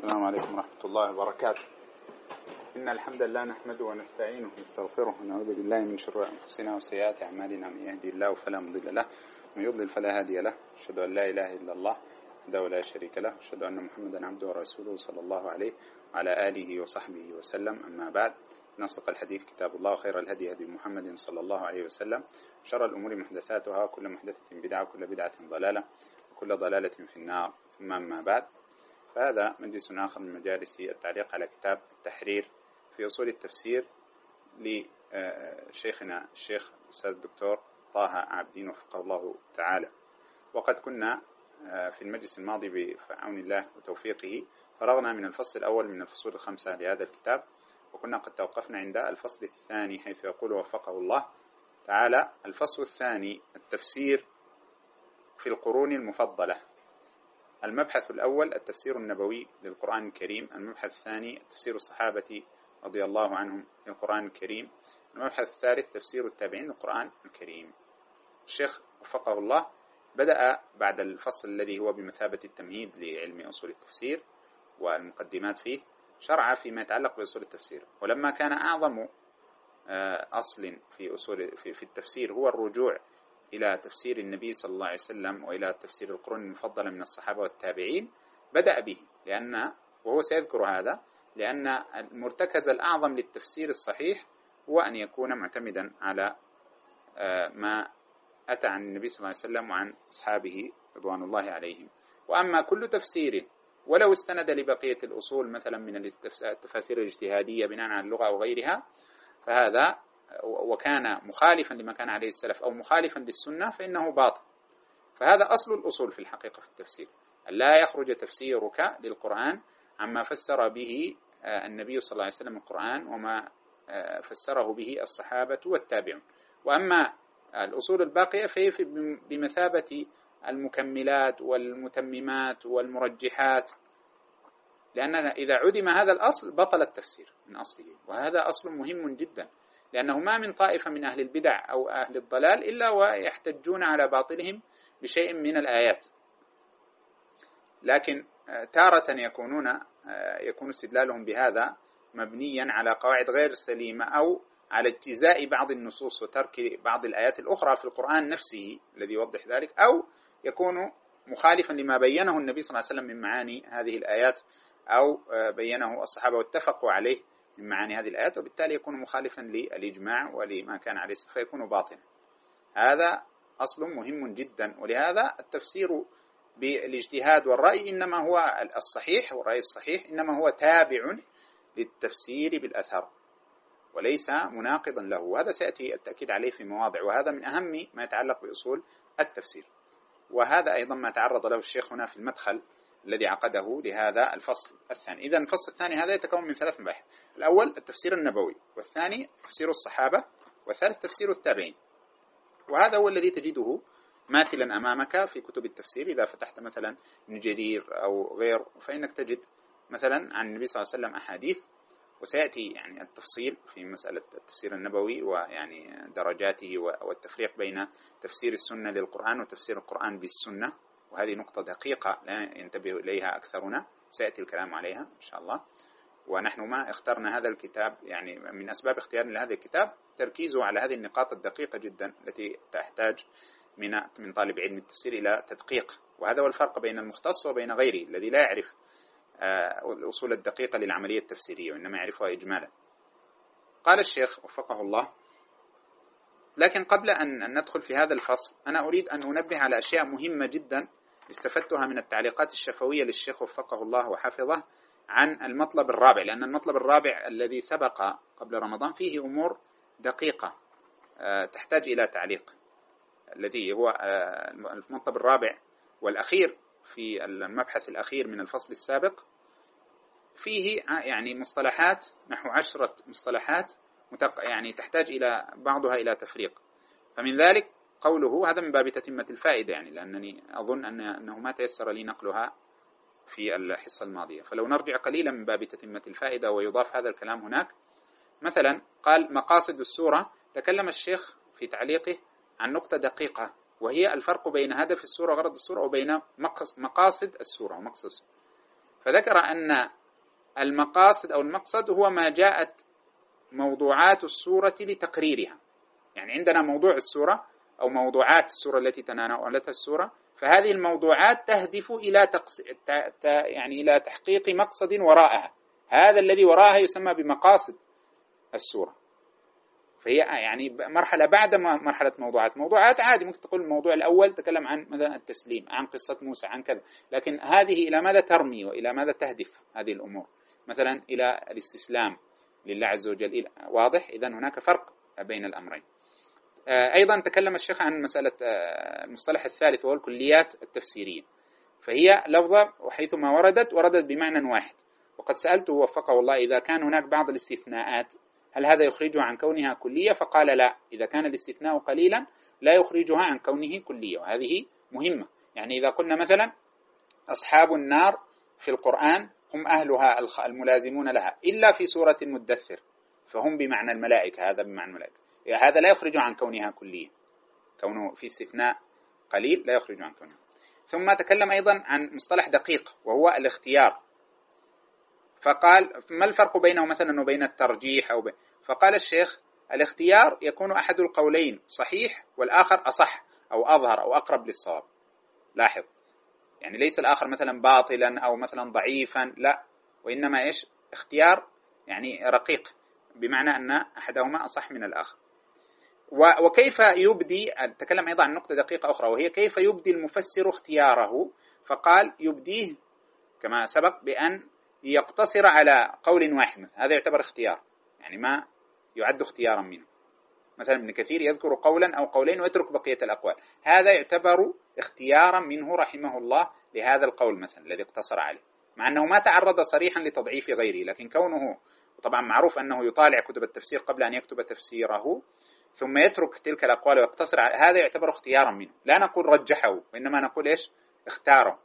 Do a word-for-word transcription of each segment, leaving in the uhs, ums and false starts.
السلام عليكم ورحمة الله وبركاته. إن الحمد لله نحمده ونستعينه ونستغفره ونعوذ بالله من شرور أنفسنا وسيئات أعمالنا، من يهدي الله فلا مضل له ومن يضلل فلا هادي له. أشهد أن لا إله إلا الله وحده لا شريك له، أشهد أن محمدا عبده ورسوله صلى الله عليه وعلى آله وصحبه وسلم. أما بعد، نصدق الحديث كتاب الله، خير الهدي هدي محمد صلى الله عليه وسلم، شر الأمور محدثاتها، وكل محدثة بدعة، وكل بدعة ضلالة، وكل ضلالة في النار. ثم أما بعد، فهذا مجلس آخر من مجالس التعليق على كتاب التحرير في أصول التفسير لشيخنا الشيخ الأستاذ الدكتور طه عابدين وفقه الله تعالى. وقد كنا في المجلس الماضي بعون الله وتوفيقه فرغنا من الفصل الأول من الفصول الخمسة لهذا الكتاب، وكنا قد توقفنا عند الفصل الثاني حيث يقول وفقه الله تعالى: الفصل الثاني، التفسير في القرون المفضلة. المبحث الأول التفسير النبوي للقرآن الكريم، المبحث الثاني تفسير الصحابة رضي الله عنهم للقرآن الكريم، المبحث الثالث تفسير التابعين للقرآن الكريم. الشيخ وفقه الله بدأ بعد الفصل الذي هو بمثابة التمهيد لعلم أصول التفسير والمقدمات فيه، شرع فيما يتعلق بأصول التفسير. ولما كان أعظم أصل في أصول في التفسير هو الرجوع إلى تفسير النبي صلى الله عليه وسلم وإلى تفسير القرون المفضلة من الصحابة والتابعين، بدأ به، لأن وهو سيذكر هذا لأن المرتكز الأعظم للتفسير الصحيح هو أن يكون معتمدا على ما أتى عن النبي صلى الله عليه وسلم وعن أصحابه رضوان الله عليهم. وأما كل تفسير ولو استند لبقية الأصول مثلا من التفاسير الاجتهادية بناء على اللغة أو غيرها، فهذا وكان مخالفا لما كان عليه السلف أو مخالفا للسنة فإنه باطل. فهذا أصل الأصول في الحقيقة في التفسير، أن لا يخرج تفسيرك للقرآن عما فسر به النبي صلى الله عليه وسلم القرآن وما فسره به الصحابة والتابعون. وأما الأصول الباقية فهي بمثابة المكملات والمتممات والمرجحات، لأن إذا عدم هذا الأصل بطل التفسير من أصله. وهذا أصل مهم جدا، لأنه ما من طائفة من أهل البدع أو أهل الضلال إلا ويحتجون على باطلهم بشيء من الآيات، لكن تارة يكونون يكون استدلالهم بهذا مبنيا على قواعد غير سليمة أو على اجتزاء بعض النصوص وترك بعض الآيات الأخرى في القرآن نفسه الذي يوضح ذلك، أو يكون مخالفا لما بينه النبي صلى الله عليه وسلم من معاني هذه الآيات أو بينه الصحابة واتفقوا عليه من معاني هذه الآيات، وبالتالي يكون مخالفا للإجماع ولما كان عليه فيكون باطلا. هذا أصل مهم جدا، ولهذا التفسير بالاجتهاد والرأي إنما هو الصحيح، والرأي الصحيح إنما هو تابع للتفسير بالأثر وليس مناقضا له. وهذا سيأتي التأكيد عليه في مواضع، وهذا من أهم ما يتعلق بأصول التفسير. وهذا أيضا ما تعرض له الشيخ هنا في المدخل الذي عقده لهذا الفصل الثاني. إذن الفصل الثاني هذا يتكون من ثلاث مباحث: الأول التفسير النبوي، والثاني تفسير الصحابة، والثالث تفسير التابعين. وهذا هو الذي تجده ماثلا أمامك في كتب التفسير. إذا فتحت مثلا ابن جرير أو غير فإنك تجد مثلا عن النبي صلى الله عليه وسلم أحاديث، وسيأتي يعني التفصيل في مسألة التفسير النبوي ويعني درجاته والتفريق بين تفسير السنة للقرآن وتفسير القرآن بالسنة، وهذه نقطة دقيقة لا ينتبه إليها أكثرنا، سيأتي الكلام عليها إن شاء الله. ونحن ما اخترنا هذا الكتاب يعني من أسباب اختيارنا لهذا الكتاب تركيزه على هذه النقاط الدقيقة جدا التي تحتاج من من طالب علم التفسير إلى تدقيق. وهذا هو الفرق بين المختص وبين غيره الذي لا يعرف الأصول الدقيقة للعملية التفسيرية وإنما يعرفها إجمالا. قال الشيخ وفقه الله: لكن قبل أن ندخل في هذا الفصل أنا أريد أن أنبه على أشياء مهمة جدا استفدتها من التعليقات الشفوية للشيخ وفقه الله وحفظه عن المطلب الرابع، لأن المطلب الرابع الذي سبق قبل رمضان فيه أمور دقيقة تحتاج إلى تعليق، الذي هو المطلب الرابع والأخير في المبحث الأخير من الفصل السابق. فيه يعني مصطلحات نحو عشرة مصطلحات يعني تحتاج إلى بعضها إلى تفريق. فمن ذلك قوله، هذا من باب تتمة الفائدة يعني، لأنني أظن أن أنه ما تيسر لي نقلها في الحصة الماضية، فلو نرجع قليلا من باب تتمة الفائدة ويضاف هذا الكلام هناك. مثلا قال مقاصد السورة، تكلم الشيخ في تعليقه عن نقطة دقيقة، وهي الفرق بين هدف السورة وغرض السورة وبين مقاصد السورة ومقصد السورة. فذكر أن المقاصد أو المقصد هو ما جاءت موضوعات السورة لتقريرها. يعني عندنا موضوع السورة أو موضوعات السورة التي تناولتها السورة، فهذه الموضوعات تهدف إلى تقص... ت... ت... يعني إلى تحقيق مقصد وراءها، هذا الذي وراءها يسمى بمقاصد السورة. فهي يعني مرحلة بعد مرحلة موضوعات. موضوعات عادي ممكن تقول الموضوع الأول تكلم عن مثلا التسليم، عن قصة موسى، عن كذا، لكن هذه إلى ماذا ترمي وإلى ماذا تهدف هذه الأمور؟ مثلا إلى الاستسلام لله عز وجل. واضح؟ إذن هناك فرق بين الأمرين. أيضا تكلم الشيخ عن مسألة المصطلح الثالث وهو الكليات التفسيرية، فهي لفظة وحيثما وردت وردت بمعنى واحد. وقد سألته وفقه الله إذا كان هناك بعض الاستثناءات هل هذا يخرجها عن كونها كلية؟ فقال لا، إذا كان الاستثناء قليلا لا يخرجها عن كونه كلية، وهذه مهمة. يعني إذا قلنا مثلا أصحاب النار في القرآن هم أهلها الملازمون لها إلا في سورة المدثر فهم بمعنى الملائكة، هذا بمعنى الملائكة، هذا لا يخرج عن كونها كلية، كونه في استثناء قليل لا يخرج عن كونها. ثم تكلم أيضا عن مصطلح دقيق وهو الاختيار، فقال ما الفرق بينه مثلا وبين الترجيح أو بين؟ فقال الشيخ الاختيار يكون أحد القولين صحيح والآخر أصح أو أظهر أو أقرب للصواب. لاحظ، يعني ليس الآخر مثلا باطلا أو مثلا ضعيفا، لا، وإنما إيش؟ اختيار يعني رقيق، بمعنى أن أحدهما أصح من الآخر. وكيف يبدي، تكلم أيضا عن نقطة دقيقة أخرى وهي كيف يبدي المفسر اختياره، فقال يبديه كما سبق بأن يقتصر على قول واحد، هذا يعتبر اختيار، يعني ما يعد اختيارا منه. مثلا ابن كثير يذكر قولا أو قولين ويترك بقية الأقوال، هذا يعتبر اختيارا منه رحمه الله لهذا القول مثلا الذي اقتصر عليه، مع أنه ما تعرض صريحا لتضعيف غيره، لكن كونه طبعا معروف أنه يطالع كتب التفسير قبل أن يكتب تفسيره ثم يترك تلك الأقوال ويقتصر على هذا يعتبر اختيارا منه. لا نقول رجحه، وإنما نقول إيش؟ اختاره.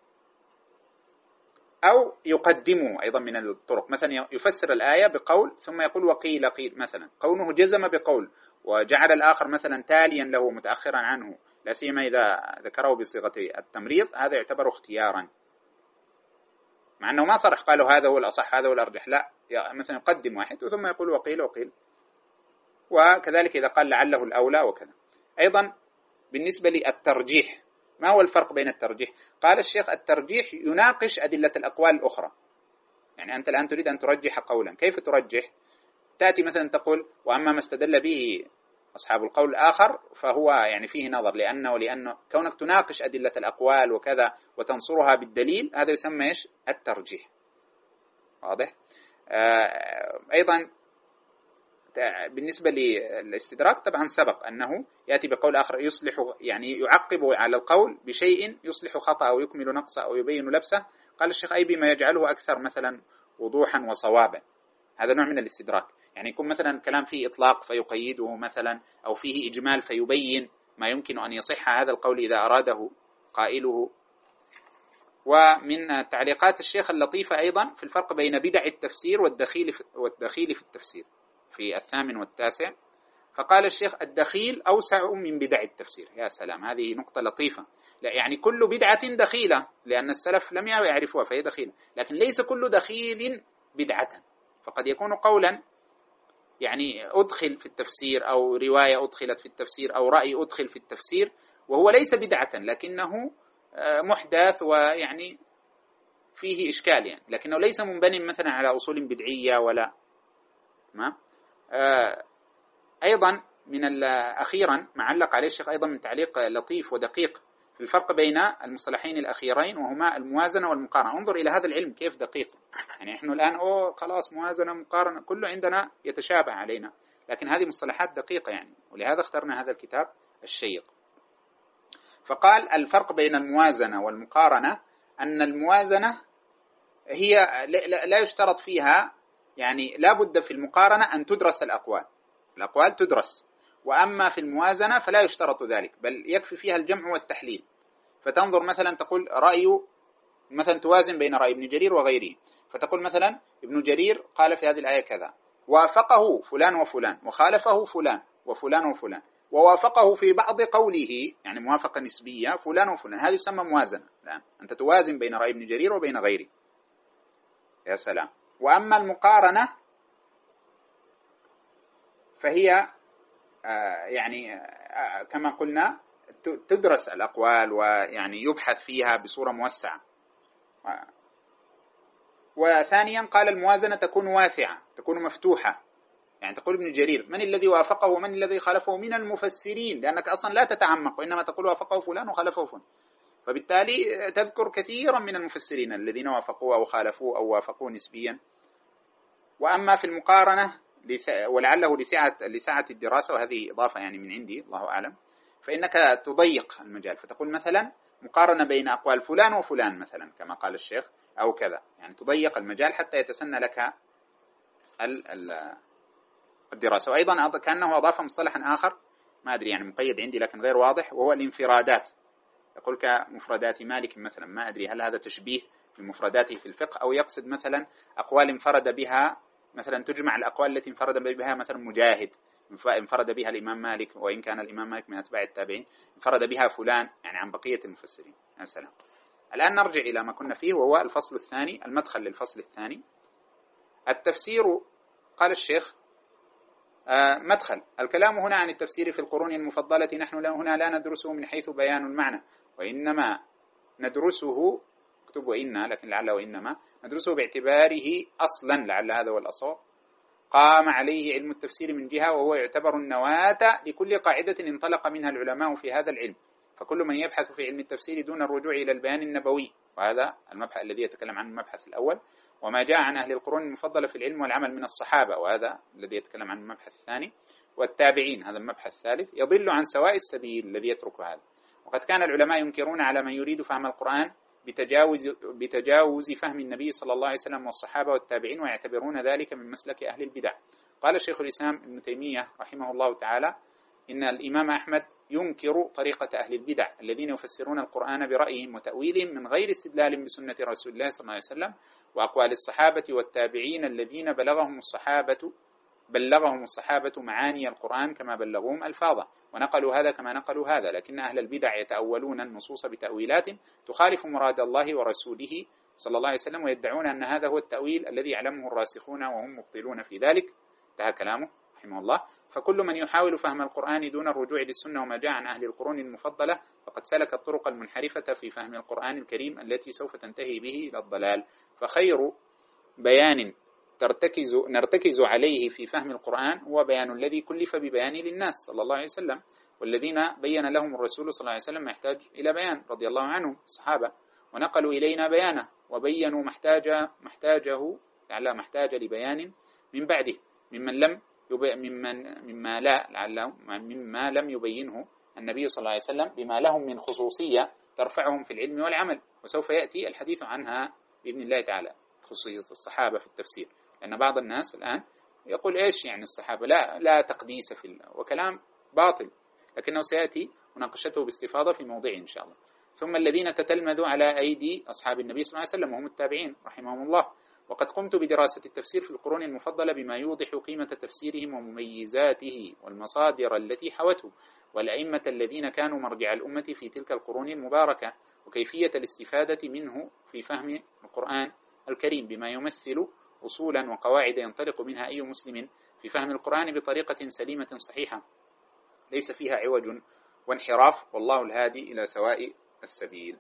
أو يقدمه أيضا من الطرق، مثلا يفسر الآية بقول ثم يقول وقيل قيل، مثلا كونه جزم بقول وجعل الآخر مثلا تاليا له متأخرا عنه، لا سيما إذا ذكره بصيغة التمريض، هذا يعتبر اختيارا، مع أنه ما صرح قالوا هذا هو الأصح هذا هو الأرجح، لا، مثلا يقدم واحد ثم يقول وقيل وقيل. وكذلك إذا قال لعله الأولى وكذا. أيضا بالنسبة للترجيح، ما هو الفرق بين الترجيح؟ قال الشيخ الترجيح يناقش أدلة الأقوال الأخرى. يعني أنت الآن تريد أن ترجح قولا، كيف ترجح؟ تأتي مثلا تقول وأما ما استدل به أصحاب القول الآخر فهو يعني فيه نظر، لأنه لأنه كونك تناقش أدلة الأقوال وكذا وتنصرها بالدليل، هذا يسمى إيش؟ الترجيح. واضح؟ آه أيضا بالنسبة للاستدراك طبعا سبق أنه يأتي بقول آخر يصلح، يعني يعقب على القول بشيء يصلح خطأ أو يكمل نقصه أو يبين لبسه. قال الشيخ أي بما يجعله أكثر مثلا وضوحا وصوابا، هذا نوع من الاستدراك. يعني يكون مثلا كلام فيه إطلاق فيقيده مثلا، أو فيه إجمال فيبين ما يمكن أن يصح هذا القول إذا أراده قائله. ومن تعليقات الشيخ اللطيفة أيضا في الفرق بين بدع التفسير والدخيل والدخيل في التفسير في الثامن والتاسع، فقال الشيخ الدخيل أوسع من بدع التفسير. يا سلام، هذه نقطة لطيفة. لا يعني كل بدعة دخيلة، لأن السلف لم يعرفوها فهي دخيلة، لكن ليس كل دخيل بدعة، فقد يكون قولا يعني أدخل في التفسير أو رواية أدخلت في التفسير أو رأي أدخل في التفسير وهو ليس بدعة لكنه محدث ويعني فيه إشكال يعني، لكنه ليس منبني مثلا على أصول بدعية ولا. تمام. أيضا من أخيرا معلق عليه الشيخ أيضا من تعليق لطيف ودقيق في الفرق بين المصطلحين الأخيرين وهما الموازنة والمقارنة. انظر إلى هذا العلم كيف دقيق. يعني نحن الآن أوه خلاص موازنة مقارنة كله عندنا يتشابه علينا، لكن هذه مصطلحات دقيقة يعني، ولهذا اخترنا هذا الكتاب الشيق. فقال الفرق بين الموازنة والمقارنة أن الموازنة هي لا يشترط فيها، يعني لا بد في المقارنة أن تدرس الأقوال، الأقوال تدرس، وأما في الموازنة فلا يشترط ذلك، بل يكفي فيها الجمع والتحليل. فتنظر مثلا تقول رأي مثلا توازن بين رأي ابن جرير وغيره، فتقول مثلا ابن جرير قال في هذه الآية كذا، وافقه فلان وفلان وخالفه فلان وفلان وفلان، ووافقه في بعض قوله يعني موافقة نسبية فلان وفلان، هذه يسمى موازنة. الآن أنت توازن بين رأي ابن جرير وبين غيره. يا سلام. وأما المقارنة فهي يعني كما قلنا تدرس الأقوال ويعني يبحث فيها بصورة موسعة. وثانيا قال الموازنة تكون واسعة، تكون مفتوحة، يعني تقول ابن جرير من الذي وافقه ومن الذي خالفه من المفسرين، لأنك أصلا لا تتعمق وإنما تقول وافقه فلان وخالفه فلان، فبالتالي تذكر كثيرا من المفسرين الذين وافقوا أو خالفوا أو وافقوا نسبيا. وأما في المقارنة ولعله لسعة, لسعة الدراسة، وهذه إضافة يعني من عندي الله أعلم، فإنك تضيق المجال، فتقول مثلا مقارنة بين أقوال فلان وفلان مثلا كما قال الشيخ أو كذا، يعني تضيق المجال حتى يتسنى لك الدراسة. وأيضا كأنه أضاف مصطلحا آخر ما أدري يعني مقيد عندي لكن غير واضح، وهو الانفرادات، يقول كمفردات مالك مثلا، ما أدري هل هذا تشبيه بمفرداته في الفقه أو يقصد مثلا أقوال انفرد بها، مثلا تجمع الأقوال التي انفرد بها مثلا مجاهد، انفرد بها الإمام مالك وإن كان الإمام مالك من أتباع التابعين، انفرد بها فلان، يعني عن بقية المفسرين. يا سلام. الآن نرجع إلى ما كنا فيه، وهو الفصل الثاني، المدخل للفصل الثاني، التفسير. قال الشيخ مدخل الكلام هنا عن التفسير في القرون المفضلة، نحن هنا لا ندرسه من حيث بيان المعنى، وإنما ندرسه، اكتب وإنا لكن لعل وإنما ندرسه باعتباره أصلا، لعل هذا هو الأصل، قام عليه علم التفسير من جهة، وهو يعتبر النواة لكل قاعدة انطلق منها العلماء في هذا العلم، فكل من يبحث في علم التفسير دون الرجوع إلى البيان النبوي، وهذا المبحث الذي يتكلم عنه المبحث الأول، وما جاء عن أهل القرون المفضلة في العلم والعمل من الصحابة، وهذا الذي يتكلم عنه المبحث الثاني، والتابعين، هذا المبحث الثالث، يضل عن سواء السبيل الذي يترك هذا. وقد كان العلماء ينكرون على من يريد فهم القرآن بتجاوز, بتجاوز فهم النبي صلى الله عليه وسلم والصحابة والتابعين، ويعتبرون ذلك من مسلك أهل البدع. قال شيخ الإسلام ابن تيمية رحمه الله تعالى إن الإمام أحمد ينكر طريقة أهل البدع الذين يفسرون القرآن برأيهم وتأويلهم من غير استدلال بسنة رسول الله صلى الله عليه وسلم وأقوال الصحابة والتابعين الذين بلغهم الصحابة بلغهم الصحابة معاني القرآن كما بلغوهم ألفاظه، ونقلوا هذا كما نقلوا هذا، لكن أهل البدع يتأولون النصوص بتأويلات تخالف مراد الله ورسوله صلى الله عليه وسلم، ويدعون أن هذا هو التأويل الذي يعلمه الراسخون وهم مبطلون في ذلك. انتهى كلامه رحمه الله. فكل من يحاول فهم القرآن دون الرجوع للسنة وما جاء عن أهل القرون المفضلة فقد سلك الطرق المنحرفة في فهم القرآن الكريم التي سوف تنتهي به إلى الضلال. فخير بيان ترتكز نرتكز عليه في فهم القرآن هو بيان الذي كلف ببيان للناس صلى الله عليه وسلم، والذين بين لهم الرسول صلى الله عليه وسلم ما يحتاج إلى بيان رضي الله عنهم الصحابة، ونقلوا إلينا بيانه وبينوا محتاج محتاجه لعل محتاج لبيان من بعده ممن لم يبي ممن مما لا لعله مما لم يبينه النبي صلى الله عليه وسلم بما لهم من خصوصية ترفعهم في العلم والعمل، وسوف يأتي الحديث عنها بإذن الله تعالى، خصوصية الصحابة في التفسير، لأن بعض الناس الآن يقول إيش يعني الصحابة لا لا تقديس في الله، وكلام باطل، لكنه سيأتي مناقشته باستفاضة في موضعه إن شاء الله. ثم الذين تتلمذوا على أيدي أصحاب النبي صلى الله عليه وسلم وهم التابعين رحمهم الله. وقد قمت بدراسة التفسير في القرون المفضلة بما يوضح قيمة تفسيرهم ومميزاته والمصادر التي حوته والأئمة الذين كانوا مرجع الأمة في تلك القرون المباركة، وكيفية الاستفادة منه في فهم القرآن الكريم بما يمثل أصولا وقواعد ينطلق منها أي مسلم في فهم القرآن بطريقة سليمة صحيحة ليس فيها عوج وانحراف، والله الهادي إلى سواء السبيل.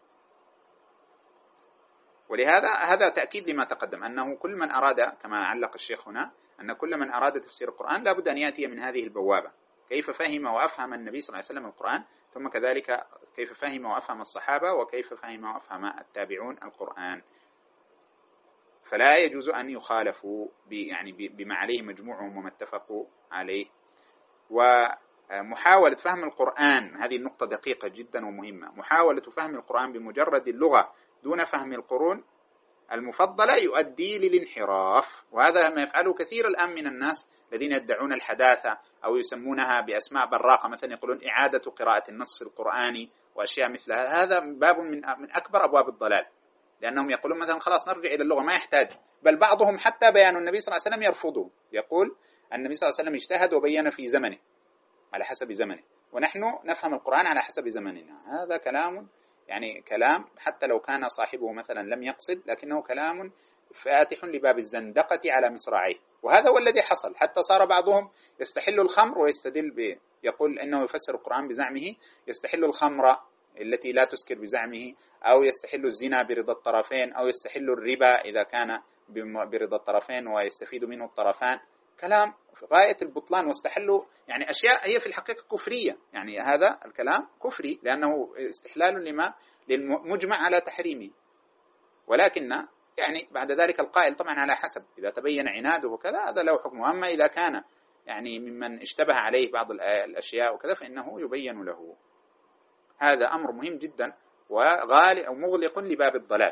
ولهذا هذا تأكيد لما تقدم، أنه كل من أراد كما علق الشيخ هنا أن كل من أراد تفسير القرآن لابد أن يأتي من هذه البوابة، كيف فهم وأفهم النبي صلى الله عليه وسلم القرآن، ثم كذلك كيف فهم وأفهم الصحابة، وكيف فهم وأفهم التابعون القرآن. فلا يجوز أن يخالفوا يعني بما عليه مجموعهم وما اتفقوا عليه. ومحاولة فهم القرآن، هذه النقطة دقيقة جدا ومهمة، محاولة فهم القرآن بمجرد اللغة دون فهم القرون المفضلة يؤدي للانحراف، وهذا ما يفعله كثير الآن من الناس الذين يدعون الحداثة أو يسمونها بأسماء براقة، مثلا يقولون إعادة قراءة النص القرآني وأشياء مثل هذا. باب من من أكبر أبواب الضلال، لأنهم يقولون مثلا خلاص نرجع إلى اللغة ما يحتاج، بل بعضهم حتى بيان النبي صلى الله عليه وسلم يرفضه، يقول النبي صلى الله عليه وسلم اجتهد وبين في زمنه على حسب زمنه، ونحن نفهم القرآن على حسب زمننا. هذا كلام يعني كلام حتى لو كان صاحبه مثلا لم يقصد، لكنه كلام فاتح لباب الزندقة على مصراعيه. وهذا هو الذي حصل، حتى صار بعضهم يستحل الخمر ويستدل ب يقول إنه يفسر القرآن بزعمه، يستحل الخمر التي لا تسكر بزعمه، أو يستحل الزنا برضا الطرفين، أو يستحل الربا إذا كان برضا الطرفين ويستفيد منه الطرفان. كلام في غاية البطلان، واستحلوا يعني أشياء هي في الحقيقة كفرية. يعني هذا الكلام كفري لأنه استحلال لما للمجمع على تحريمه. ولكن يعني بعد ذلك القائل طبعا على حسب، إذا تبين عناده كذا هذا له حكمه. أما إذا كان يعني ممن اشتبه عليه بعض الأشياء وكذا فإنه يبين له. هذا أمر مهم جدا وغالي أو مغلق لباب الضلال.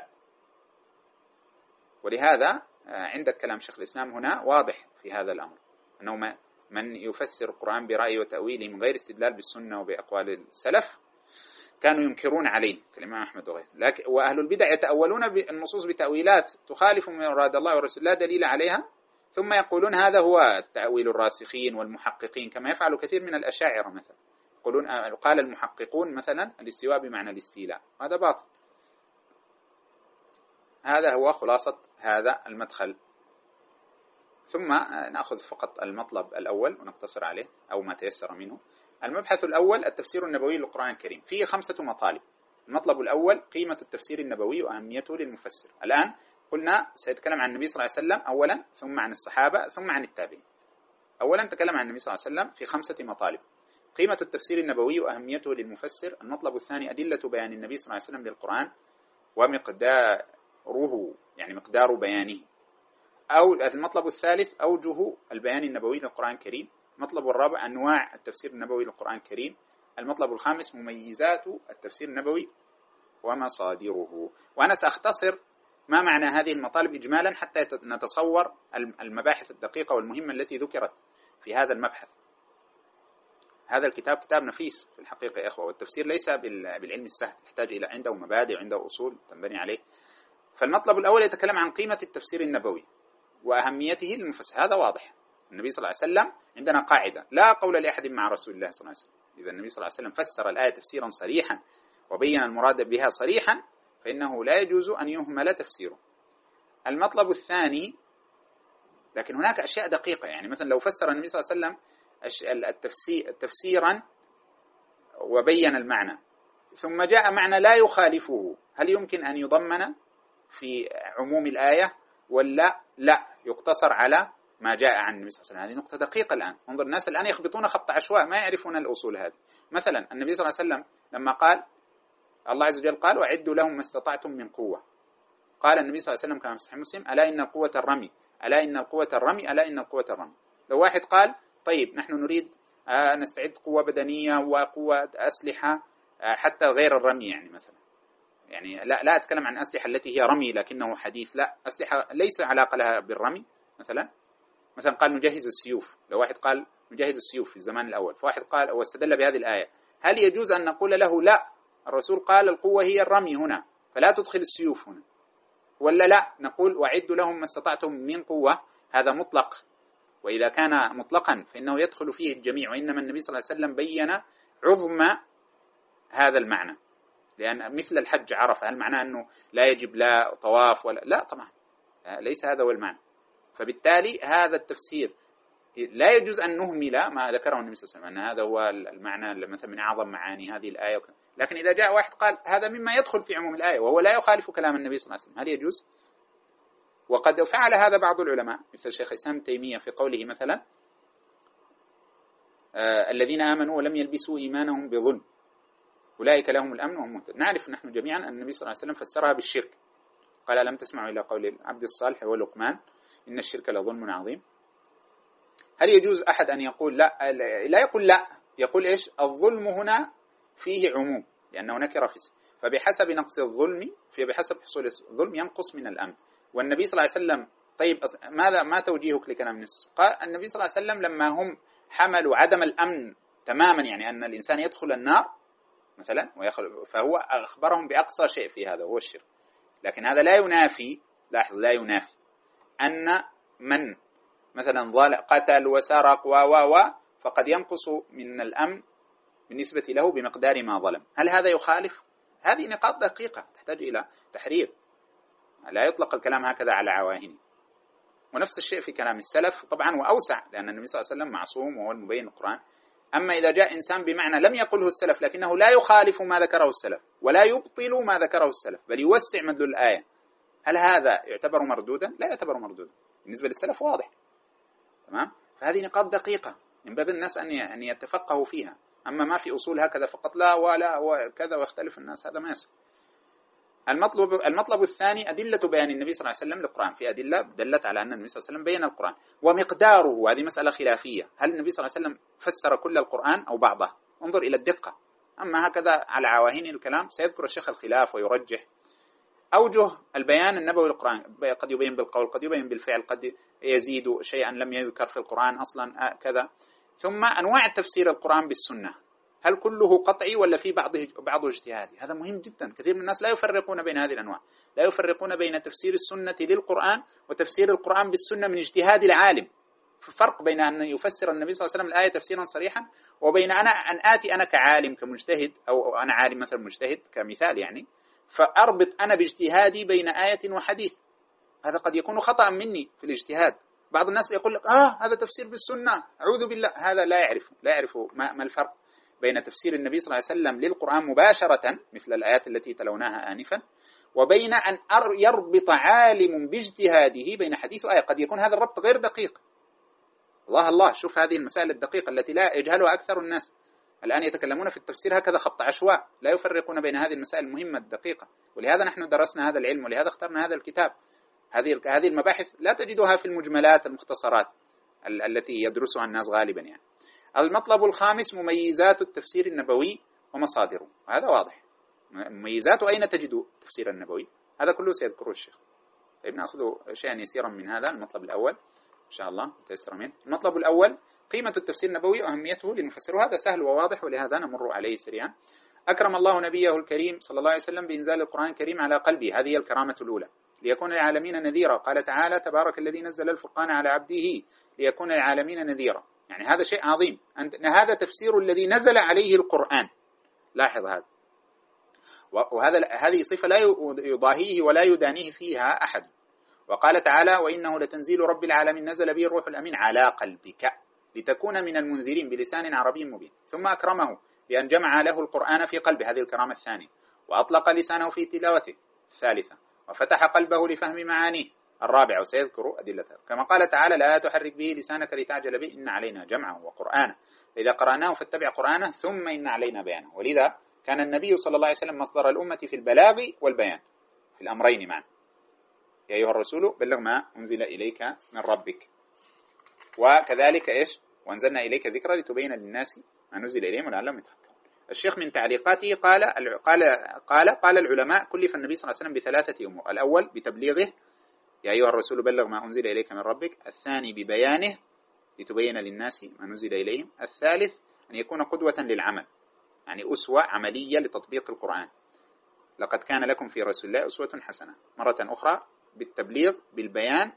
ولهذا عندك كلام شيخ الإسلام هنا واضح في هذا الأمر، أنه من يفسر القرآن برأي وتأويله من غير استدلال بالسنة وبأقوال السلف كانوا ينكرون عليه كالإمام أحمد وغيره. لكن وأهل البدع يتأولون النصوص بتأويلات تخالف من مراد الله ورسوله لا دليل عليها، ثم يقولون هذا هو تأويل الراسخين والمحققين، كما يفعل كثير من الأشاعرة مثلا. يقولون قال المحققون مثلا الاستواء بمعنى الاستيلاء، هذا باطل. هذا هو خلاصة هذا المدخل. ثم نأخذ فقط المطلب الأول ونقتصر عليه أو ما تيسر منه. المبحث الأول التفسير النبوي للقرآن الكريم، فيه خمسة مطالب. المطلب الأول قيمة التفسير النبوي وأهميته للمفسر. الآن قلنا سيتكلم عن النبي صلى الله عليه وسلم أولا، ثم عن الصحابة، ثم عن التابعين. أولا تكلم عن النبي صلى الله عليه وسلم في خمسة مطالب: قيمة التفسير النبوي وأهميته للمفسر. المطلب الثاني أدلة بيان النبي صلى الله عليه وسلم للقرآن ومقداره، يعني مقدار بيانه. أو المطلب الثالث أوجه البيان النبوي للقرآن الكريم. المطلب الرابع أنواع التفسير النبوي للقرآن الكريم. المطلب الخامس مميزات التفسير النبوي ومصادره. وأنا سأختصر ما معنى هذه المطالب إجمالا حتى نتصور المباحث الدقيقة والمهمة التي ذكرت في هذا المبحث. هذا الكتاب كتاب نفيس في الحقيقة يا إخوة، والتفسير ليس بالعلم السهل، يحتاج إلى عنده مبادئ وعنده أصول تنبني عليه. فالمطلب الأول يتكلم عن قيمة التفسير النبوي وأهميته للمفسر. هذا واضح. النبي صلى الله عليه وسلم عندنا قاعدة: لا قول لأحد مع رسول الله صلى الله عليه وسلم. إذا النبي صلى الله عليه وسلم فسر الآية تفسيرا صريحا وبين المراد بها صريحا فإنه لا يجوز أن يهمل تفسيره. المطلب الثاني، لكن هناك أشياء دقيقة، يعني مثلا لو فسر النبي صلى الله عليه وسلم التفسير تفسيرا وبين المعنى ثم جاء معنى لا يخالفه، هل يمكن أن يضمن في عموم الآية ولا لا يقتصر على ما جاء عن النبي صلى الله عليه وسلم؟ هذه نقطة دقيقة. الآن انظر، الناس الآن يخبطون خبط عشواء، ما يعرفون الأصول هذه. مثلا النبي صلى الله عليه وسلم لما قال الله عز وجل قال وأعدوا لهم ما استطعتم من قوة، قال النبي صلى الله عليه وسلم كما في صحيح مسلم: ألا إن القوة الرمي، ألا إن القوة الرمي، ألا إن القوة الرمي. لو واحد قال طيب نحن نريد آه نستعد قوة بدنية وقوة أسلحة آه حتى غير الرمي، يعني مثلا يعني لا لا أتكلم عن أسلحة التي هي رمي لكنه حديث، لا، أسلحة ليس علاقة لها بالرمي. مثلا مثلا قال نجهز السيوف، لو واحد قال نجهز السيوف في الزمان الأول، فواحد قال واستدل بهذه الآية، هل يجوز أن نقول له لا، الرسول قال القوة هي الرمي هنا فلا تدخل السيوف هنا، ولا لا نقول وأعدوا لهم ما استطعتم من قوة؟ هذا مطلق، وإذا كان مطلقا فإنه يدخل فيه الجميع، وإنما النبي صلى الله عليه وسلم بين عظم هذا المعنى، لأن مثل الحج عرفة، هل معناه أنه لا يجب لا طواف ولا لا؟ طبعا ليس هذا هو المعنى. فبالتالي هذا التفسير لا يجوز أن نهمل ما ذكره النبي صلى الله عليه وسلم، أن هذا هو المعنى مثلا من أعظم معاني هذه الآية وكذا. لكن إذا جاء واحد قال هذا مما يدخل في عموم الآية وهو لا يخالف كلام النبي صلى الله عليه وسلم، هل يجوز؟ وقد فعل هذا بعض العلماء مثل شيخ الإسلام تيمية في قوله مثلا آه الذين آمنوا ولم يلبسوا إيمانهم بظلم أولئك لهم الأمن وهم مهتدون. نعرف نحن جميعا أن النبي صلى الله عليه وسلم فسرها بالشرك، قال لم تسمعوا إلى قول العبد الصالح ولقمان إن الشرك لظلم عظيم. هل يجوز أحد أن يقول لا؟ لا يقول لا، يقول إيش؟ الظلم هنا فيه عموم لأنه نكر في، فبحسب نقص الظلم في بحسب حصول الظلم ينقص من الأمن. والنبي صلى الله عليه وسلم طيب ماذا ما توجيهك لكلام الناس؟ قال النبي صلى الله عليه وسلم لما هم حملوا عدم الأمن تماما، يعني أن الإنسان يدخل النار مثلا ويخل، فهو أخبرهم بأقصى شيء في هذا هو الشرك. لكن هذا لا ينافي، لاحظ، لا ينافي أن من مثلا ظل قتل وسرق و و و فقد ينقص من الأمن بالنسبة له بمقدار ما ظلم. هل هذا يخالف؟ هذه نقاط دقيقة تحتاج إلى تحرير. لا يطلق الكلام هكذا على عواهنه. ونفس الشيء في كلام السلف طبعا وأوسع، لأن النبي صلى الله عليه وسلم معصوم وهو المبين القرآن. أما إذا جاء إنسان بمعنى لم يقله السلف لكنه لا يخالف ما ذكره السلف ولا يبطل ما ذكره السلف بل يوسع مدلول الآية، هل هذا يعتبر مردودا؟ لا يعتبر مردودا، بالنسبة للسلف واضح. تمام؟ فهذه نقاط دقيقة ينبغي الناس أن أن يتفقهوا فيها. أما ما في أصول هكذا فقط لا ولا وكذا ويختلف الناس، هذا ما يصح. المطلب المطلب الثاني أدلة بيان النبي صلى الله عليه وسلم للقرآن. في أدلة دلت على أن النبي صلى الله عليه وسلم بين القرآن ومقداره، هذه مسألة خلافية، هل النبي صلى الله عليه وسلم فسر كل القرآن أو بعضه؟ انظر إلى الدقة. أما هكذا على عواهن الكلام سيذكر الشيخ الخلاف ويرجح أوجه البيان النبوي للقرآن، قد يبين بالقول، قد يبين بالفعل، قد يزيد شيئا لم يذكر في القرآن أصلا كذا. ثم أنواع تفسير القرآن بالسنة، هل كله قطعي ولا في بعضه بعضه اجتهادي؟ هذا مهم جدا. كثير من الناس لا يفرقون بين هذه الأنواع، لا يفرقون بين تفسير السنة للقرآن وتفسير القرآن بالسنة من اجتهاد العالم. في فرق بين أن يفسر النبي صلى الله عليه وسلم الآية تفسيرا صريحا وبين أنا أن آتي أنا كعالم كمجتهد، أو أنا عالم مثلا مجتهد كمثال يعني، فأربط أنا باجتهادي بين آية وحديث. هذا قد يكون خطأ مني في الاجتهاد. بعض الناس يقول لك آه هذا تفسير بالسنة، أعوذ بالله، هذا لا يعرف لا يعرف ما, ما الفرق بين تفسير النبي صلى الله عليه وسلم للقرآن مباشرة مثل الآيات التي تلوناها آنفا، وبين أن يربط عالم باجتهاده بين حديث وآية. قد يكون هذا الربط غير دقيق. الله الله، شوف هذه المسائل الدقيقة التي لا يجهلها أكثر الناس الآن، يتكلمون في التفسير هكذا خبط عشواء، لا يفرقون بين هذه المسائل المهمة الدقيقة. ولهذا نحن درسنا هذا العلم ولهذا اخترنا هذا الكتاب. هذه هذه المباحث لا تجدها في المجملات المختصرات التي يدرسها الناس غالبا يعني. المطلب الخامس مميزات التفسير النبوي ومصادره، هذا واضح. مميزاته أين تجد التفسير النبوي؟ هذا كله سيذكره الشيخ. طيب نأخذ شيئا يسيرا من هذا المطلب الأول إن شاء الله تيسر منه. المطلب الأول قيمة التفسير النبوي وأهميته للمفسر، هذا سهل وواضح ولهذا نمر عليه سريعا. أكرم الله نبيه الكريم صلى الله عليه وسلم بإنزال القرآن الكريم على قلبه، هذه الكرامة الأولى، ليكون للعالمين نذيرا. قال تعالى تبارك الذي نزل الفرقان على عبده ليكون للعالمين نذيرا، يعني هذا شيء عظيم، أن هذا تفسير الذي نزل عليه القرآن. لاحظ هذا، وهذا هذه صفة لا يضاهيه ولا يدانيه فيها أحد. وقال تعالى وإنه لتنزيل رب العالمين نزل به الروح الأمين على قلبك لتكون من المنذرين بلسان عربي مبين. ثم أكرمه بأن جمع له القرآن في قلبه، هذه الكرامة الثانية، وأطلق لسانه في تلاوته الثالثة، وفتح قلبه لفهم معانيه الرابعة، وسيذكر أدلتها. كما قال تعالى لا تحرك به لسانك لتعجل به إن علينا جمعه وقرآنه فإذا قرأناه فاتبع قرآنه ثم إن علينا بيانه. ولذا كان النبي صلى الله عليه وسلم مصدر الأمة في البلاغ والبيان في الأمرين معا. يا أيها الرسول بلغ ما أنزل إليك من ربك، وكذلك إيش وأنزلنا إليك ذكرى لتبين للناس ما نزل إليهم ولعلهم يتفكرون. الشيخ من تعليقاته قال قال قال قال العلماء كلف النبي صلى الله عليه وسلم بثلاثة أمور: الأول بتبليغه يا أيها الرسول بلغ ما أنزل إليك من ربك، الثاني ببيانه لتبين للناس ما نزل إليهم، الثالث أن يكون قدوة للعمل، يعني أسوة عملية لتطبيق القرآن. لقد كان لكم في رسول الله أسوة حسنة، مرة أخرى بالتبليغ بالبيان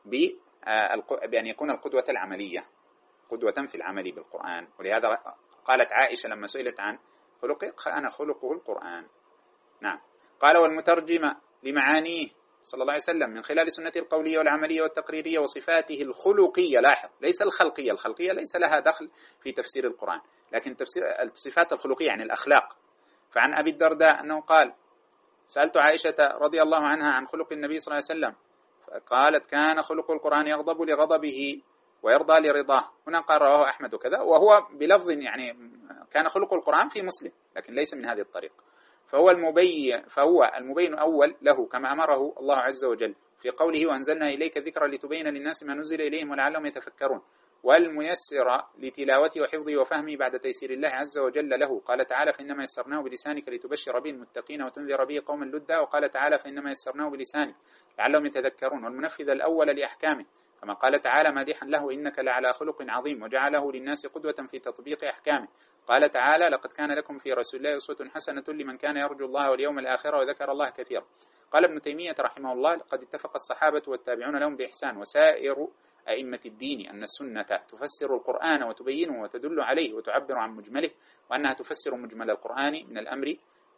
بأن يكون القدوة العملية، قدوة في العمل بالقرآن. ولهذا قالت عائشة لما سئلت عن خلقه أنا خلقه القرآن. نعم. قال والمترجم لمعانيه صلى الله عليه وسلم من خلال سنته القولية والعملية والتقريرية وصفاته الخلقية. لاحظ ليس الخلقية، الخلقية ليس لها دخل في تفسير القرآن، لكن تفسير الصفات الخلقية يعني الأخلاق. فعن أبي الدرداء أنه قال سألت عائشة رضي الله عنها عن خلق النبي صلى الله عليه وسلم فقالت كان خلق القرآن يغضب لغضبه ويرضى لرضاه. هنا قال رواه أحمد وكذا، وهو بلفظ يعني كان خلق القرآن في مسلم لكن ليس من هذه الطريقة. فهو المبين فهو المبين أول له كما أمره الله عز وجل في قوله وأنزلنا إليك ذكرا لتبين للناس ما نزل إليهم ولعلهم يتفكرون، والميسر لتلاوته وحفظه وفهمه بعد تيسير الله عز وجل له. قال تعالى فإنما يسرناه بلسانك لتبشر به المتقين وتنذر به قوما لدا، وقال تعالى فإنما يسرناه بلسانك لعلهم يتذكرون. والمنفذ الأول لأحكامه كما قال تعالى مادحا له إنك لعلى خلق عظيم، وجعله للناس قدوة في تطبيق أحكامه. قال تعالى لقد كان لكم في رسول الله أسوة حسنة لمن كان يرجو الله واليوم الآخر وذكر الله كثيرا. قال ابن تيمية رحمه الله قد اتفق الصحابة والتابعون لهم بإحسان وسائر أئمة الدين أن السنة تفسر القرآن وتبينه وتدل عليه وتعبر عن مجمله، وأنها تفسر مجمل القرآن من الأمر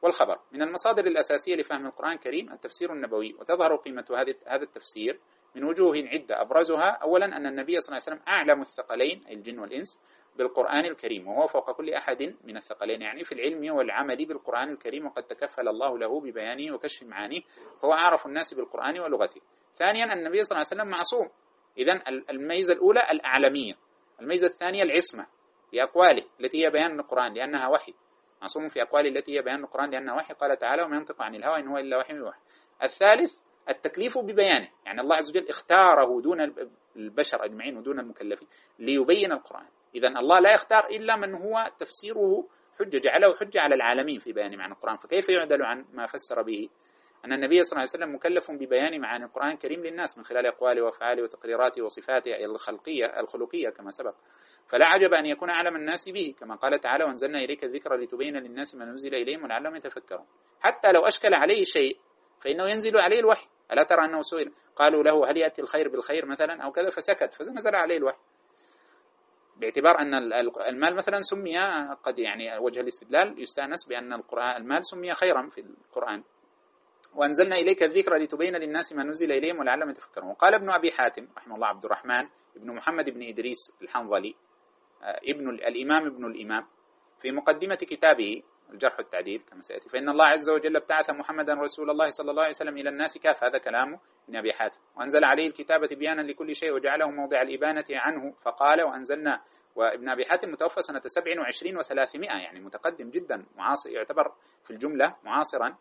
والخبر. من المصادر الأساسية لفهم القرآن الكريم التفسير النبوي، وتظهر قيمة هذا التفسير من وجوه عدة، أبرزها أولا أن النبي صلى الله عليه وسلم أعلم الثقلين أي الجن والإنس بالقرآن الكريم، وهو فوق كل أحد من الثقلين، يعني في العلم والعمل بالقرآن الكريم، وقد تكفل الله له ببيانه وكشف معانيه، فهو أعرف الناس بالقرآن ولغته. ثانيا أن النبي صلى الله عليه وسلم معصوم، إذن الميزة الأولى الأعلمية. الميزة الثانية العصمة في أقواله التي هي بيان القرآن لأنها وحي، معصوم في أقواله التي هي بيان القرآن لأنها وحي، قال تعالى وما ينطق عن الهوى إن هو إلا وحي يوحى. الثالث التكليف ببيانه، يعني الله عز وجل اختاره دون البشر أجمعين ودون المكلفين ليبين القرآن. إذن الله لا يختار إلا من هو تفسيره حجة، جعله حجة على العالمين في بيان معنى القرآن، فكيف يعدل عن ما فسر به؟ أن النبي صلى الله عليه وسلم مكلف ببيان معاني القرآن الكريم للناس من خلال أقواله وأفعاله وتقريراته وصفاته الخلقية الخلقية كما سبق، فلا عجب أن يكون أعلم الناس به، كما قال تعالى وأنزلنا إليك الذكر لتبين للناس ما نزل إليهم ولعلهم يتفكرون. حتى لو أشكل عليه شيء فإنه ينزل عليه الوحي. ألا ترى أنه سئل قالوا له هل يأتي الخير بالخير مثلا أو كذا فسكت، فنزل عليه الوحي، باعتبار أن المال مثلا سمي، قد يعني وجه الاستدلال يستأنس بأن القرآن المال سمي خيرا في القرآن. وأنزلنا إليك الذكر لتبين للناس ما نزل إليهم ولعلهم يتفكرون. وقال ابن أبي حاتم رحمه الله عبد الرحمن ابن محمد بن إدريس الحنظلي ابن الإمام ابن الإمام في مقدمة كتابه الجرح والتعديل كما سيأتي، فإن الله عز وجل ابتعث محمدا رسول الله صلى الله عليه وسلم إلى الناس كافة، هذا كلام ابن أبي حاتم، وأنزل عليه الكتابة بيانا لكل شيء وجعله موضع الإبانة عنه، فقال وأنزلنا. وابن أبي حاتم متوفى سنة سبع وعشرين وثلاثمائة، يعني متقدم جدا، معاصر، يعتبر في الجملة معاصرا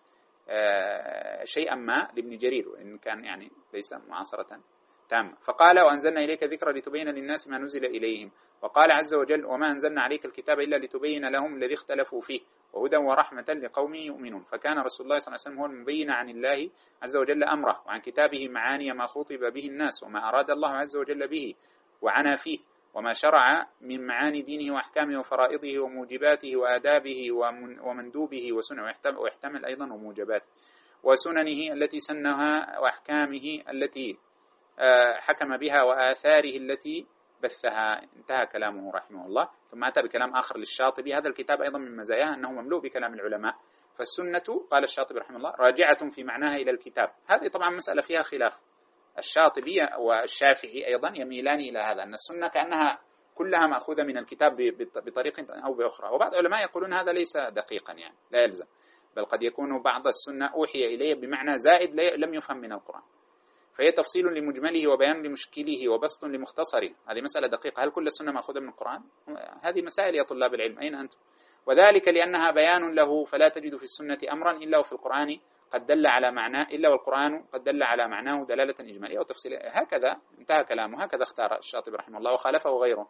آه شيئا ما لابن جرير، وإن كان يعني ليس معاصرة تامة. فقال وأنزلنا إليك ذكر لتبين للناس ما نزل إليهم، وقال عز وجل وما أنزلنا عليك الكتاب إلا لتبين لهم الذي اختلفوا فيه وهدى ورحمة لقوم يؤمنون. فكان رسول الله صلى الله عليه وسلم هو المبين عن الله عز وجل أمره وعن كتابه معاني ما خطب به الناس وما أراد الله عز وجل به وعنا فيه، وما شرع من معاني دينه وأحكامه وفرائضه وموجباته وآدابه ومندوبه وسنه، ويحتمل أيضا وموجباته وسننه التي سنها وأحكامه التي حكم بها وآثاره التي بثها. انتهى كلامه رحمه الله. ثم أتى بكلام آخر للشاطبي. هذا الكتاب أيضا من مزاياه أنه مملوء بكلام العلماء، فالسنة قال الشاطبي رحمه الله راجعة في معناها إلى الكتاب. هذه طبعا مسألة فيها خلاف، الشاطبي والشافعي أيضا يميلان إلى هذا، أن السنة كأنها كلها مأخوذة من الكتاب بطريقة أو بأخرى. وبعض العلماء يقولون هذا ليس دقيقا، يعني لا يلزم، بل قد يكون بعض السنة أوحي إليه بمعنى زائد لم يفهم من القرآن، فهي تفصيل لمجمله وبيان لمشكله وبسط لمختصره. هذه مسألة دقيقة. هل كل السنة مأخوذة من القرآن؟ هذه مسائل يا طلاب العلم، أين أنتم؟ وذلك لأنها بيان له، فلا تجد في السنة أمرا إلا وفي القرآن قد دل على معناه، إلا والقرآن قد دل على معناه دلالة إجمالية وتفصيلية. هكذا انتهى كلامه، هكذا اختار الشاطبي رحمه الله وخالفه غيره.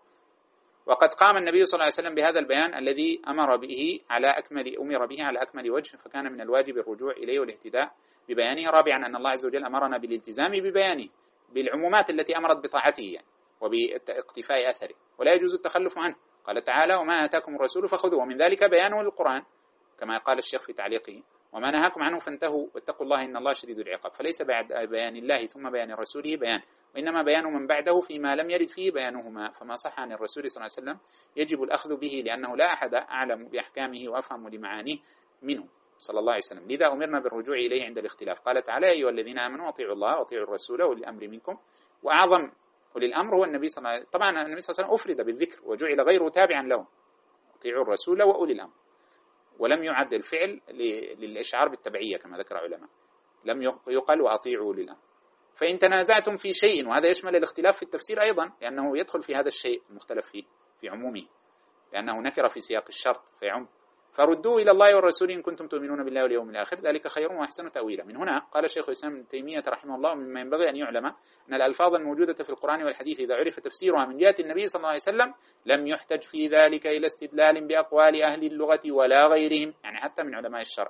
وقد قام النبي صلى الله عليه وسلم بهذا البيان الذي أمر به على أكمل أمر به على أكمل وجه، فكان من الواجب الرجوع إليه والاهتداء ببيانه. رابعا أن الله عز وجل أمرنا بالالتزام ببيانه بالعمومات التي أمرت بطاعته يعني وباقتفاء أثره، ولا يجوز التخلف عنه. قال تعالى وما آتاكم الرسول فخذوه، ومن ذلك بيانه للقرآن كما قال الشيخ في تعليقه وما نهاكم عنه فانتهوا واتقوا الله إن الله شديد العقاب. فليس بعد بيان الله ثم بيان رسوله بيان، وإنما بيان من بعده فيما لم يرد فيه بيانهما. فما صح عن الرسول صلى الله عليه وسلم يجب الأخذ به، لأنه لا أحد أعلم بأحكامه وأفهم لمعانيه منه صلى الله عليه وسلم، لذا أمرنا بالرجوع إليه عند الاختلاف. قال تعالى أيها الذين آمنوا أطيعوا الله وأطيعوا الرسول وأولي الأمر منكم، وأعظم أولي الأمر هو النبي صلى الله عليه وسلم. طبعا النبي صلى الله عليه وسلم أفرد بالذكر وجعل غيره تابعا له، أطيعوا الرسول وأولي الأمر، ولم يعد الفعل للإشعار بالتبعية كما ذكر علماء، لم يقل وأطيعوا أولي الأمر. فإن تنازعتم في شيء، وهذا يشمل الاختلاف في التفسير أيضا، لأنه يدخل في هذا الشيء المختلف فيه في عمومه، لأنه نكر في سياق الشرط فيعم، فردوا إلى الله والرسول إن كنتم تؤمنون بالله واليوم الآخر ذلك خير وأحسن تأويلا. من هنا قال شيخ الإسلام ابن تيمية رحمه الله مما ينبغي أن يعلم أن الألفاظ الموجودة في القرآن والحديث إذا عرف تفسيرها من جهة النبي صلى الله عليه وسلم لم يحتج في ذلك إلى استدلال بأقوال أهل اللغة ولا غيرهم، يعني حتى من علماء الشرع.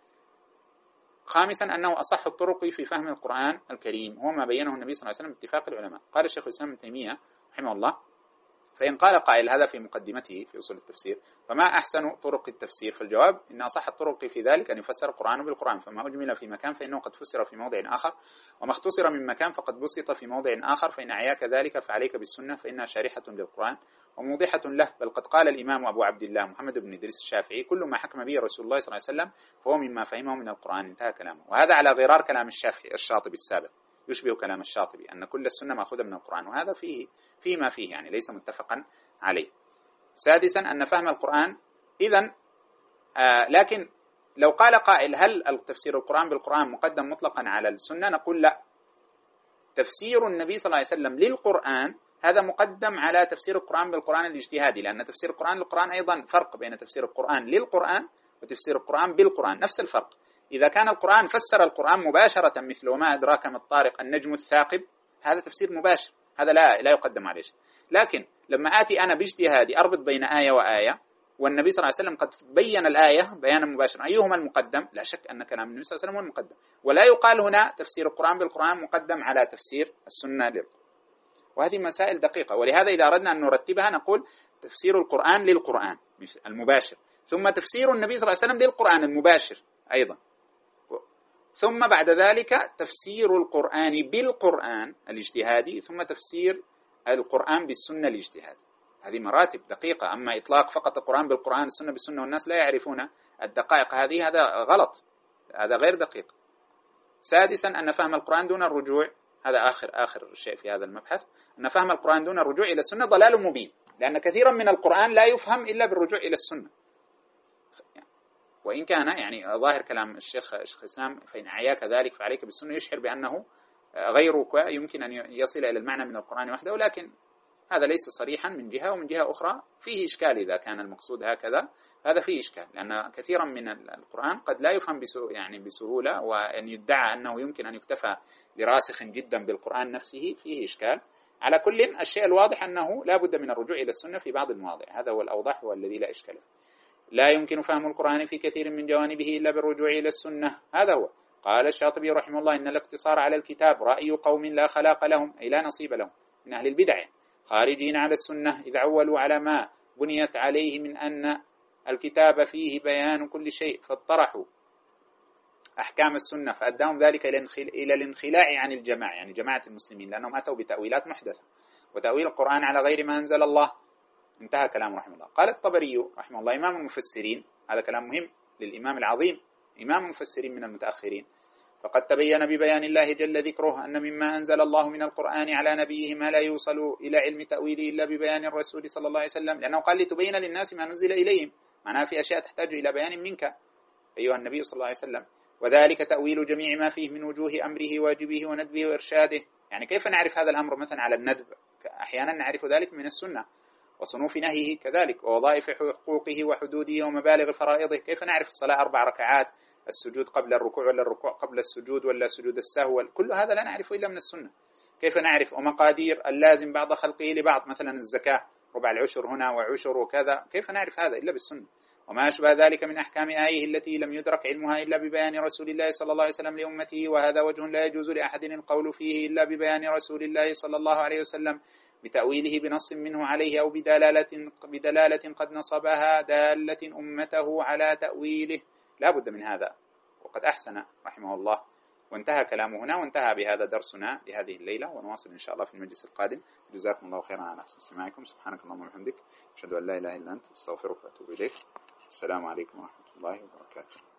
خامسا أنه أصح الطرق في فهم القرآن الكريم هو ما بينه النبي صلى الله عليه وسلم باتفاق العلماء. قال الشيخ الإسلام ابن تيمية رحمه الله فإن قال قائل هذا في مقدمته في أصول التفسير فما أحسن طرق التفسير؟ فالجواب إن أصح الطرق في ذلك أن يفسر القرآن بالقرآن، فما أجمل في مكان فإنه قد فسر في موضع آخر، وما اختصر من مكان فقد بسط في موضع آخر، فإن أعياك ذلك فعليك بالسنة فإنها شارحة للقرآن وموضحة له. بل قد قال الإمام أبو عبد الله محمد بن إدريس الشافعي كل ما حكم به رسول الله صلى الله عليه وسلم فهو مما فهمه من القرآن، انتهى كلامه. وهذا على غرار كلام الشافعي الشاطبي السابق، يشبه كلام الشاطبي أن كل السنة مأخوذة من القرآن، وهذا فيه فيه ما فيه يعني ليس متفقا عليه. سادسا أن فهم القرآن إذن آه لكن لو قال قائل هل تفسير القرآن بالقرآن مقدم مطلقا على السنة؟ نقول لا، تفسير النبي صلى الله عليه وسلم للقرآن هذا مقدم على تفسير القرآن بالقرآن الاجتهادي، لأن تفسير القرآن للقرآن أيضا فرق بين تفسير القرآن للقرآن وتفسير القرآن بالقرآن، نفس الفرق. إذا كان القرآن فسر القرآن مباشرة مثل وما أدراك ما الطارق النجم الثاقب، هذا تفسير مباشر، هذا لا لا يقدم عليه. لكن لما آتي أنا باجتهادي أربط بين آية وآية والنبي صلى الله عليه وسلم قد بين الآية بيانا مباشرا، أيهما المقدم؟ لا شك أن كلام النبي صلى الله عليه وسلم هو المقدم، ولا يقال هنا تفسير القرآن بالقرآن مقدم على تفسير السنة للقرآن. وهذه مسائل دقيقة، ولهذا إذا أردنا أن نرتبها نقول تفسير القرآن للقرآن المباشر، ثم تفسير النبي صلى الله عليه وسلم للقرآن المباشر أيضا، ثم بعد ذلك تفسير القرآن بالقرآن الاجتهادي، ثم تفسير القرآن بالسنة الاجتهادي. هذه مراتب دقيقة. أما إطلاق فقط القرآن بالقرآن السنة بالسنة والناس لا يعرفون الدقائق هذه، هذا غلط، هذا غير دقيق. سادسا أن فهم القرآن دون الرجوع، هذا آخر آخر شيء في هذا المبحث، أن فهم القرآن دون الرجوع إلى السنة ضلال مبين، لأن كثيرا من القرآن لا يفهم إلا بالرجوع إلى السنة. وإن كان يعني ظاهر كلام الشيخ الشيخ الإسلام فإن أعياك ذلك فعليك بالسنة يشعر بأنه غيرك يمكن أن يصل إلى المعنى من القرآن وحده، ولكن هذا ليس صريحا من جهة، ومن جهة أخرى فيه إشكال. إذا كان المقصود هكذا هذا فيه إشكال، لأن كثيرا من القرآن قد لا يفهم يعني بسهولة، وأن يدعى أنه يمكن أن يكتفى لراسخ جدا بالقرآن نفسه فيه إشكال. على كل الشيء الواضح أنه لا بد من الرجوع إلى السنة في بعض المواضع، هذا هو الأوضح والذي لا إشكال. لا يمكن فهم القرآن في كثير من جوانبه إلا بالرجوع إلى السنة، هذا هو. قال الشاطبي رحمه الله إن الاقتصار على الكتاب رأي قوم لا خلاق لهم، أي لا نصيب لهم من أهل البدع خارجين على السنة، إذ عولوا على ما بنيت عليه من أن الكتاب فيه بيان كل شيء، فاطرحوا أحكام السنة فأداهم ذلك إلى الانخلاع عن الجماعة، يعني جماعة المسلمين، لأنهم أتوا بتأويلات محدثة وتأويل القرآن على غير ما أنزل الله، انتهى كلام رحمه الله. قال الطبري رحمه الله إمام المفسرين، هذا كلام مهم للإمام العظيم، إمام المفسرين من المتأخرين، فقد تبين ببيان الله جل ذكره أن مما أنزل الله من القرآن على نبيه ما لا يوصل إلى علم تأويله إلا ببيان الرسول صلى الله عليه وسلم، لأنه قال لتبين للناس ما نزل إليهم، معناها في أشياء تحتاج إلى بيان منك أيها النبي صلى الله عليه وسلم، وذلك تأويل جميع ما فيه من وجوه أمره واجبه وندبه وإرشاده. يعني كيف نعرف هذا الأمر مثلا على الندب؟ أحيانا نعرف ذلك من السنة، وصنوف نهيه كذلك، ووظائف حقوقه وحدوده ومبالغ فرائضه. كيف نعرف الصلاة أربع ركعات، السجود قبل الركوع ولا الركوع قبل السجود ولا سجود السهو، كل هذا لا نعرفه إلا من السنة. كيف نعرف ومقادير اللازم بعض خلقه لبعض، مثلا الزكاة ربع العشر هنا وعشر وكذا، كيف نعرف هذا إلا بالسنة؟ وما أشبه ذلك من أحكام آيه التي لم يدرك علمها إلا ببيان رسول الله صلى الله عليه وسلم لأمته، وهذا وجه لا يجوز لأحد القول فيه إلا ببيان رسول الله صلى الله عليه وسلم بتأويله بنص منه عليه أو بدلالة, بدلالة قد نصبها دالة أمته على تأويله، لا بد من هذا. وقد أحسن رحمه الله، وانتهى كلامه هنا، وانتهى بهذا درسنا لهذه الليلة، ونواصل إن شاء الله في المجلس القادم. جزاكم الله خيرا على حسن استماعكم، سبحانك اللهم وبحمدك، أشهد أن لا إله إلا أنت، أستغفرك وأتوب إليك. السلام عليكم ورحمة الله وبركاته.